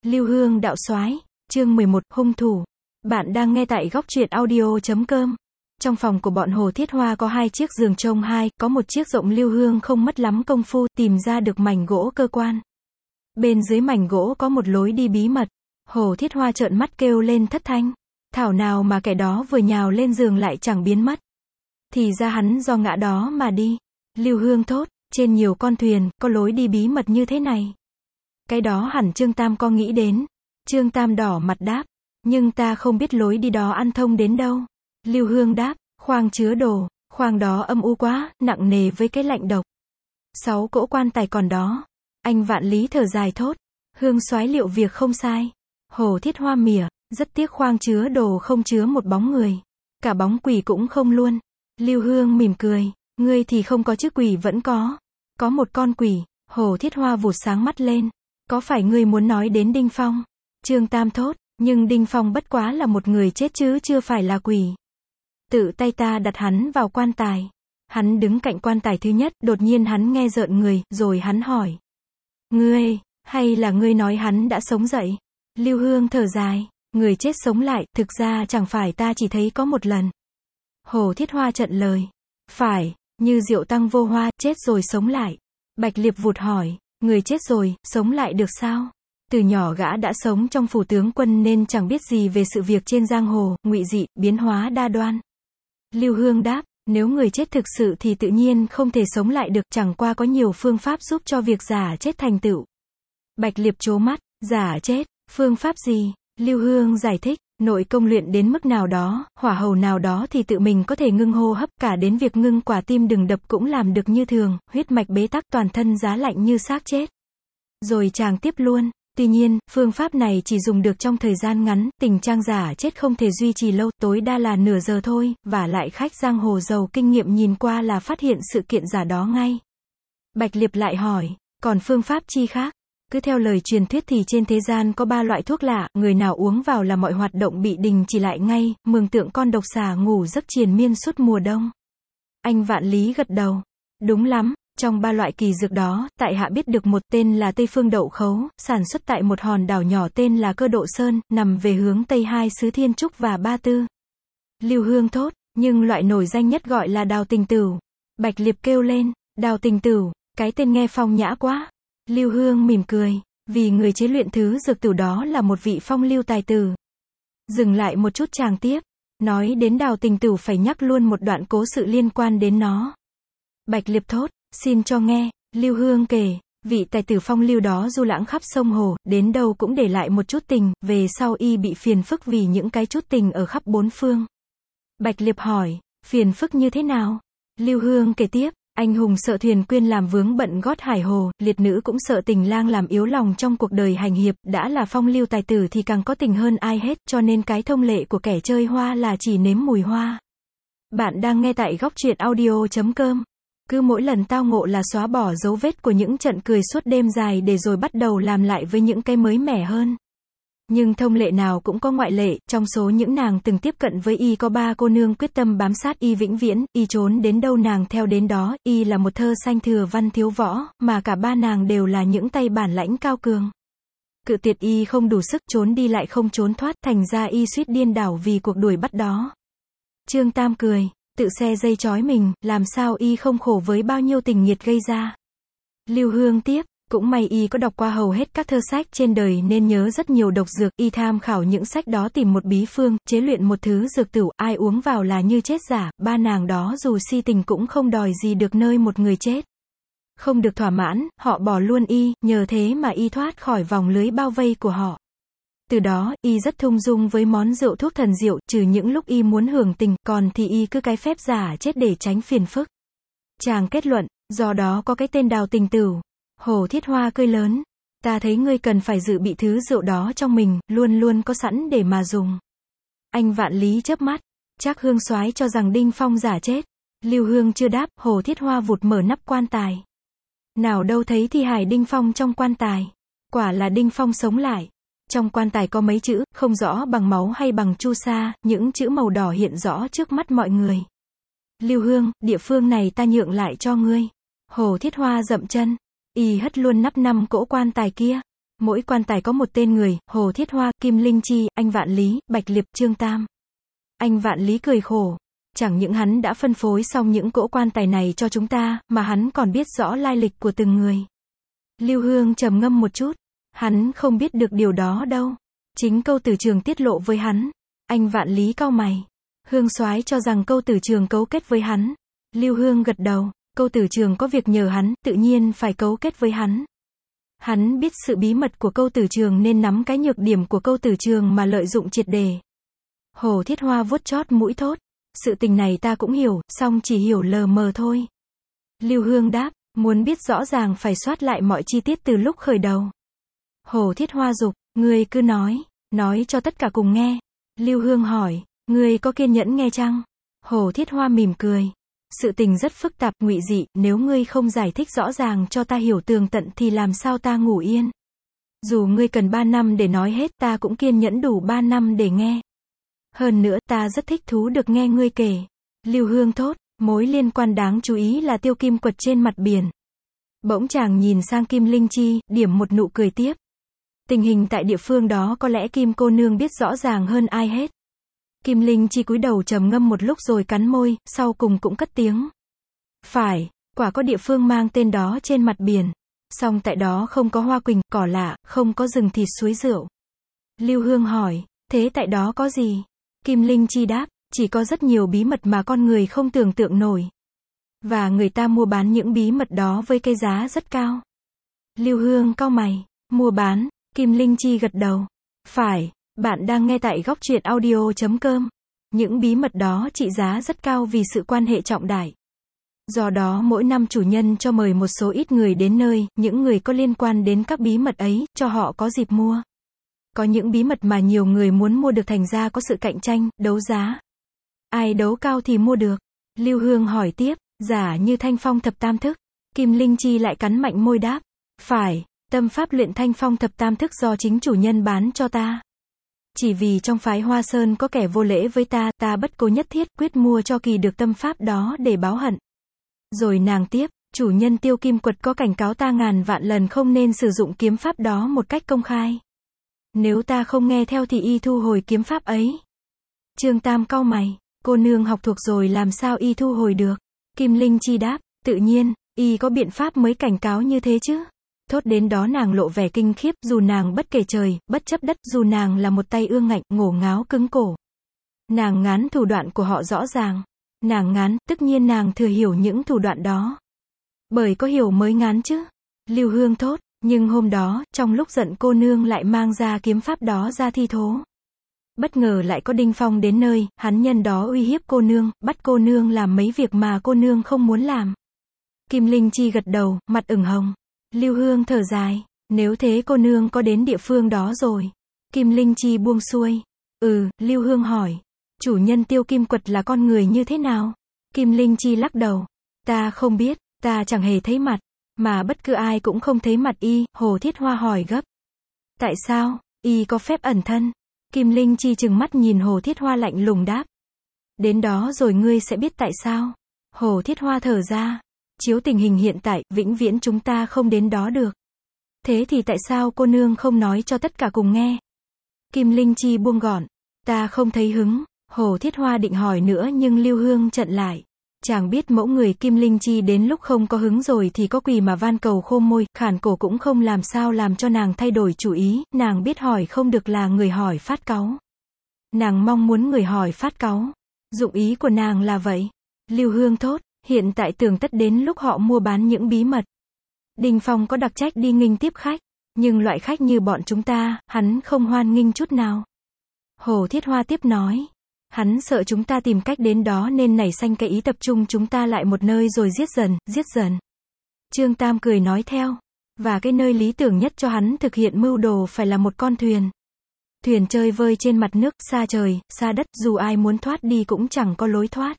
Lưu Hương đạo soái, chương 11, hung thủ. Bạn đang nghe tại góc truyện audio.com. Trong phòng của bọn Hồ Thiết Hoa có 2 chiếc giường chông 2, có một chiếc rộng. Lưu Hương không mất lắm công phu tìm ra được mảnh gỗ cơ quan. Bên dưới mảnh gỗ có một lối đi bí mật. Hồ Thiết Hoa trợn mắt kêu lên thất thanh. Thảo nào mà kẻ đó vừa nhào lên giường lại chẳng biến mất. Thì ra hắn do ngã đó mà đi. Lưu Hương thốt, trên nhiều con thuyền, có lối đi bí mật như thế này. Cái đó hẳn Trương Tam có nghĩ đến. Trương Tam đỏ mặt đáp, nhưng ta không biết lối đi đó ăn thông đến đâu. Lưu Hương đáp, khoang chứa đồ, khoang đó âm u quá, nặng nề với cái lạnh độc. 6 cỗ quan tài còn đó. Anh Vạn Lý thở dài thốt, Hương soái liệu việc không sai. Hồ Thiết Hoa mỉa, rất tiếc khoang chứa đồ không chứa một bóng người. Cả bóng quỷ cũng không luôn. Lưu Hương mỉm cười, ngươi thì không có chứ quỷ vẫn có. Có một con quỷ. Hồ Thiết Hoa vụt sáng mắt lên. Có phải ngươi muốn nói đến Đinh Phong? Trương Tam thốt, nhưng Đinh Phong bất quá là một người chết chứ chưa phải là quỷ. Tự tay ta đặt hắn vào quan tài. Hắn đứng cạnh quan tài thứ nhất, đột nhiên hắn nghe rợn người, rồi hắn hỏi. Ngươi, hay là ngươi nói hắn đã sống dậy? Lưu Hương thở dài, người chết sống lại, thực ra chẳng phải ta chỉ thấy có một lần. Hồ Thiết Hoa trận lời. Phải, như Diệu Tăng Vô Hoa, chết rồi sống lại. Bạch Liệp vụt hỏi, người chết rồi, sống lại được sao? Từ nhỏ gã đã sống trong phủ tướng quân nên chẳng biết gì về sự việc trên giang hồ, ngụy dị, biến hóa đa đoan. Lưu Hương đáp, nếu người chết thực sự thì tự nhiên không thể sống lại được, chẳng qua có nhiều phương pháp giúp cho việc giả chết thành tựu. Bạch Liệp trố mắt, giả chết, phương pháp gì? Lưu Hương giải thích, nội công luyện đến mức nào đó, hỏa hầu nào đó thì tự mình có thể ngưng hô hấp, cả đến việc ngưng quả tim đừng đập cũng làm được như thường, huyết mạch bế tắc, toàn thân giá lạnh như xác chết. Rồi chàng tiếp luôn, tuy nhiên, phương pháp này chỉ dùng được trong thời gian ngắn, tình trạng giả chết không thể duy trì lâu, tối đa là nửa giờ thôi, và lại khách giang hồ giàu kinh nghiệm nhìn qua là phát hiện sự kiện giả đó ngay. Bạch Liệp lại hỏi, còn phương pháp chi khác? Cứ theo lời truyền thuyết thì trên thế gian có 3 loại thuốc lạ, người nào uống vào là mọi hoạt động bị đình chỉ lại ngay, mường tượng con độc xà ngủ giấc triền miên suốt mùa đông. Anh Vạn Lý gật đầu. Đúng lắm, trong 3 loại kỳ dược đó, tại hạ biết được một tên là Tây Phương Đậu Khấu, sản xuất tại một hòn đảo nhỏ tên là Cơ Độ Sơn, nằm về hướng Tây hai xứ Thiên Trúc và Ba Tư. Lưu Hương thốt, nhưng loại nổi danh nhất gọi là Đào Tình Tửu. Bạch Liệp kêu lên, Đào Tình Tửu, cái tên nghe phong nhã quá. Lưu Hương mỉm cười, vì người chế luyện thứ dược tửu đó là một vị phong lưu tài tử. Dừng lại một chút chàng tiếp, nói đến Đào Tình Tửu phải nhắc luôn một đoạn cố sự liên quan đến nó. Bạch Liệp thốt, xin cho nghe. Lưu Hương kể, vị tài tử phong lưu đó du lãng khắp sông hồ, đến đâu cũng để lại một chút tình, về sau y bị phiền phức vì những cái chút tình ở khắp 4 phương. Bạch Liệp hỏi, phiền phức như thế nào? Lưu Hương kể tiếp, anh hùng sợ thuyền quyên làm vướng bận gót hải hồ, liệt nữ cũng sợ tình lang làm yếu lòng trong cuộc đời hành hiệp, đã là phong lưu tài tử thì càng có tình hơn ai hết, cho nên cái thông lệ của kẻ chơi hoa là chỉ nếm mùi hoa. Bạn đang nghe tại góc truyện audio.com. Cứ mỗi lần tao ngộ là xóa bỏ dấu vết của những trận cười suốt đêm dài để rồi bắt đầu làm lại với những cái mới mẻ hơn. Nhưng thông lệ nào cũng có ngoại lệ, trong số những nàng từng tiếp cận với y có 3 cô nương quyết tâm bám sát y vĩnh viễn, y trốn đến đâu nàng theo đến đó, y là một thơ xanh thừa văn thiếu võ, mà cả 3 nàng đều là những tay bản lãnh cao cường. Cự tuyệt y không đủ sức, trốn đi lại không trốn thoát, thành ra y suýt điên đảo vì cuộc đuổi bắt đó. Trương Tam cười, tự xe dây trói mình, làm sao y không khổ với bao nhiêu tình nghiệt gây ra. Lưu Hương tiếp, cũng may y có đọc qua hầu hết các thơ sách trên đời nên nhớ rất nhiều độc dược, y tham khảo những sách đó tìm một bí phương, chế luyện một thứ dược tửu, ai uống vào là như chết giả, 3 nàng đó dù si tình cũng không đòi gì được nơi một người chết. Không được thỏa mãn, họ bỏ luôn y, nhờ thế mà y thoát khỏi vòng lưới bao vây của họ. Từ đó, y rất thung dung với món rượu thuốc thần diệu, trừ những lúc y muốn hưởng tình, còn thì y cứ cái phép giả chết để tránh phiền phức. Chàng kết luận, do đó có cái tên Đào Tình Tửu. Hồ Thiết Hoa cười lớn, ta thấy ngươi cần phải dự bị thứ rượu đó trong mình, luôn luôn có sẵn để mà dùng. Anh Vạn Lý chớp mắt, chắc Hương soái cho rằng Đinh Phong giả chết. Lưu Hương chưa đáp, Hồ Thiết Hoa vụt mở nắp quan tài. Nào đâu thấy thi hài Đinh Phong trong quan tài. Quả là Đinh Phong sống lại. Trong quan tài có mấy chữ, không rõ bằng máu hay bằng chu sa, những chữ màu đỏ hiện rõ trước mắt mọi người. Lưu Hương, địa phương này ta nhượng lại cho ngươi. Hồ Thiết Hoa dậm chân. Y hất luôn nắp 5 cỗ quan tài kia. Mỗi quan tài có một tên người, Hồ Thiết Hoa, Kim Linh Chi, anh Vạn Lý, Bạch Liệp, Trương Tam. Anh Vạn Lý cười khổ. Chẳng những hắn đã phân phối xong những cỗ quan tài này cho chúng ta, mà hắn còn biết rõ lai lịch của từng người. Lưu Hương trầm ngâm một chút. Hắn không biết được điều đó đâu. Chính Câu Tử Trường tiết lộ với hắn. Anh Vạn Lý cau mày. Hương Soái cho rằng Câu Tử Trường cấu kết với hắn. Lưu Hương gật đầu. Câu Tử Trường có việc nhờ hắn, tự nhiên phải cấu kết với hắn. Hắn biết sự bí mật của Câu Tử Trường nên nắm cái nhược điểm của Câu Tử Trường mà lợi dụng triệt đề. Hồ Thiết Hoa vuốt chót mũi thốt. Sự tình này ta cũng hiểu, song chỉ hiểu lờ mờ thôi. Lưu Hương đáp, muốn biết rõ ràng phải soát lại mọi chi tiết từ lúc khởi đầu. Hồ Thiết Hoa dục, ngươi cứ nói cho tất cả cùng nghe. Lưu Hương hỏi, ngươi có kiên nhẫn nghe chăng? Hồ Thiết Hoa mỉm cười. Sự tình rất phức tạp, ngụy dị, nếu ngươi không giải thích rõ ràng cho ta hiểu tường tận thì làm sao ta ngủ yên. Dù ngươi cần 3 năm để nói hết, ta cũng kiên nhẫn đủ 3 năm để nghe. Hơn nữa, ta rất thích thú được nghe ngươi kể. Lưu Hương thốt, mối liên quan đáng chú ý là Tiêu Kim Quật trên mặt biển. Bỗng chàng nhìn sang Kim Linh Chi, điểm một nụ cười tiếp. Tình hình tại địa phương đó có lẽ Kim cô nương biết rõ ràng hơn ai hết. Kim Linh Chi cúi đầu trầm ngâm một lúc rồi cắn môi, sau cùng cũng cất tiếng. Phải, quả có địa phương mang tên đó trên mặt biển. Song tại đó không có hoa quỳnh, cỏ lạ, không có rừng thịt suối rượu. Lưu Hương hỏi, thế tại đó có gì? Kim Linh Chi đáp, chỉ có rất nhiều bí mật mà con người không tưởng tượng nổi. Và người ta mua bán những bí mật đó với cái giá rất cao. Lưu Hương cau mày, mua bán, Kim Linh Chi gật đầu. Phải, bạn đang nghe tại góc truyện audio.com. Những bí mật đó trị giá rất cao vì sự quan hệ trọng đại. Do đó mỗi năm chủ nhân cho mời một số ít người đến nơi, những người có liên quan đến các bí mật ấy, cho họ có dịp mua. Có những bí mật mà nhiều người muốn mua được thành ra có sự cạnh tranh, đấu giá. Ai đấu cao thì mua được. Lưu Hương hỏi tiếp, giả như Thanh Phong Thập Tam Thức. Kim Linh Chi lại cắn mạnh môi đáp. Phải, tâm pháp luyện Thanh Phong Thập Tam Thức do chính chủ nhân bán cho ta. Chỉ vì trong phái Hoa Sơn có kẻ vô lễ với ta, ta bất cố nhất thiết quyết mua cho kỳ được tâm pháp đó để báo hận. Rồi nàng tiếp, chủ nhân Tiêu Kim Quật có cảnh cáo ta ngàn vạn lần không nên sử dụng kiếm pháp đó một cách công khai. Nếu ta không nghe theo thì y thu hồi kiếm pháp ấy. Trương Tam cau mày, cô nương học thuộc rồi làm sao y thu hồi được? Kim Linh Chi đáp, tự nhiên, y có biện pháp mới cảnh cáo như thế chứ. Thốt đến đó nàng lộ vẻ kinh khiếp, dù nàng bất kể trời, bất chấp đất, dù nàng là một tay ương ngạnh, ngổ ngáo cứng cổ. Nàng ngán thủ đoạn của họ rõ ràng. Nàng ngán, tất nhiên nàng thừa hiểu những thủ đoạn đó. Bởi có hiểu mới ngán chứ. Lưu Hương thốt, nhưng hôm đó, trong lúc giận cô nương lại mang ra kiếm pháp đó ra thi thố. Bất ngờ lại có Đinh Phong đến nơi, hắn nhân đó uy hiếp cô nương, bắt cô nương làm mấy việc mà cô nương không muốn làm. Kim Linh Chi gật đầu, mặt ửng hồng. Lưu Hương thở dài, nếu thế cô nương có đến địa phương đó rồi. Kim Linh Chi buông xuôi. Lưu Hương hỏi, chủ nhân Tiêu Kim Quật là con người như thế nào? Kim Linh Chi lắc đầu, ta không biết, ta chẳng hề thấy mặt, mà bất cứ ai cũng không thấy mặt y. Hồ Thiết Hoa hỏi gấp. Tại sao, y có phép ẩn thân? Kim Linh Chi trừng mắt nhìn Hồ Thiết Hoa lạnh lùng đáp. Đến đó rồi ngươi sẽ biết tại sao. Hồ Thiết Hoa thở ra. Chiếu tình hình hiện tại, vĩnh viễn chúng ta không đến đó được. Thế thì tại sao cô nương không nói cho tất cả cùng nghe? Kim Linh Chi buông gọn. Ta không thấy hứng. Hồ Thiết Hoa định hỏi nữa nhưng Lưu Hương chặn lại. Chàng biết mẫu người Kim Linh Chi đến lúc không có hứng rồi thì có quỳ mà van cầu khôm môi, khản cổ cũng không làm sao làm cho nàng thay đổi chủ ý. Nàng biết hỏi không được là người hỏi phát cáu. Nàng mong muốn người hỏi phát cáu. Dụng ý của nàng là vậy. Lưu Hương thốt, hiện tại tưởng tất đến lúc họ mua bán những bí mật. Đinh Phong có đặc trách đi nghênh tiếp khách, nhưng loại khách như bọn chúng ta, hắn không hoan nghênh chút nào. Hồ Thiết Hoa tiếp nói, hắn sợ chúng ta tìm cách đến đó nên nảy sanh cái ý tập trung chúng ta lại một nơi rồi giết dần. Trương Tam cười nói theo, và cái nơi lý tưởng nhất cho hắn thực hiện mưu đồ phải là một con thuyền. Thuyền chơi vơi trên mặt nước, xa trời, xa đất, dù ai muốn thoát đi cũng chẳng có lối thoát.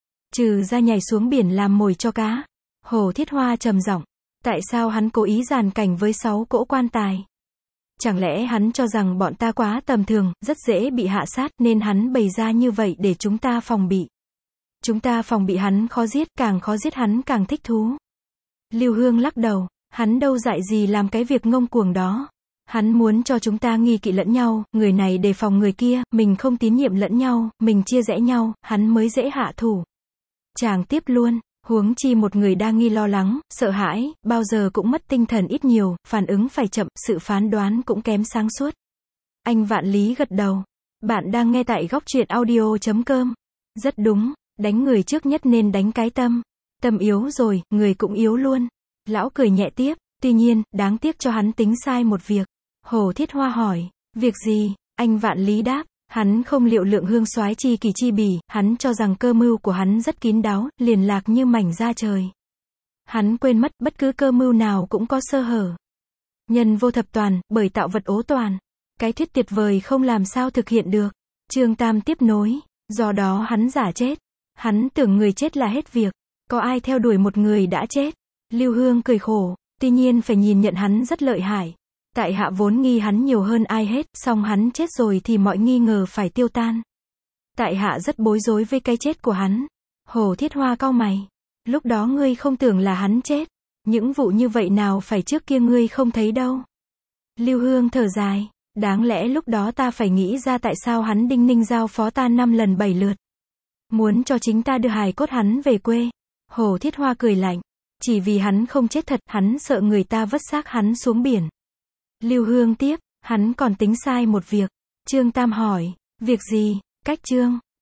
Trừ ra nhảy xuống biển làm mồi cho cá. Hồ Thiết Hoa trầm giọng, tại sao hắn cố ý dàn cảnh với 6 cỗ quan tài? Chẳng lẽ hắn cho rằng bọn ta quá tầm thường, rất dễ bị hạ sát nên hắn bày ra như vậy để chúng ta phòng bị. Chúng ta phòng bị hắn khó giết, càng khó giết hắn càng thích thú. Lưu Hương lắc đầu, hắn đâu dại gì làm cái việc ngông cuồng đó. Hắn muốn cho chúng ta nghi kỵ lẫn nhau, người này đề phòng người kia, mình không tín nhiệm lẫn nhau, mình chia rẽ nhau, hắn mới dễ hạ thủ. Chàng tiếp luôn, huống chi một người đa nghi lo lắng, sợ hãi, bao giờ cũng mất tinh thần ít nhiều, phản ứng phải chậm, sự phán đoán cũng kém sáng suốt. Anh Vạn Lý gật đầu. Bạn đang nghe tại góc truyện audio.com. Rất đúng, đánh người trước nhất nên đánh cái tâm. Tâm yếu rồi, người cũng yếu luôn. Lão cười nhẹ tiếp, tuy nhiên, đáng tiếc cho hắn tính sai một việc. Hồ Thiết Hoa hỏi, việc gì? Anh Vạn Lý đáp, hắn không liệu lượng Hương soái chi kỳ chi bỉ, hắn cho rằng cơ mưu của hắn rất kín đáo, liền lạc như mảnh da trời. Hắn quên mất, bất cứ cơ mưu nào cũng có sơ hở. Nhân vô thập toàn, bởi tạo vật ố toàn. Cái thuyết tuyệt vời không làm sao thực hiện được. Trương Tam tiếp nối, do đó hắn giả chết. Hắn tưởng người chết là hết việc. Có ai theo đuổi một người đã chết? Lưu Hương cười khổ, tuy nhiên phải nhìn nhận hắn rất lợi hại. Tại hạ vốn nghi hắn nhiều hơn ai hết, song hắn chết rồi thì mọi nghi ngờ phải tiêu tan. Tại hạ rất bối rối với cái chết của hắn. Hồ Thiết Hoa cau mày. Lúc đó ngươi không tưởng là hắn chết. Những vụ như vậy nào phải trước kia ngươi không thấy đâu. Lưu Hương thở dài. Đáng lẽ lúc đó ta phải nghĩ ra tại sao hắn đinh ninh giao phó ta 5 lần 7 lượt. Muốn cho chính ta đưa hài cốt hắn về quê. Hồ Thiết Hoa cười lạnh. Chỉ vì hắn không chết thật, hắn sợ người ta vứt xác hắn xuống biển. Lưu Hương tiếp, hắn còn tính sai một việc. Trương Tam hỏi, việc gì? Cách chương.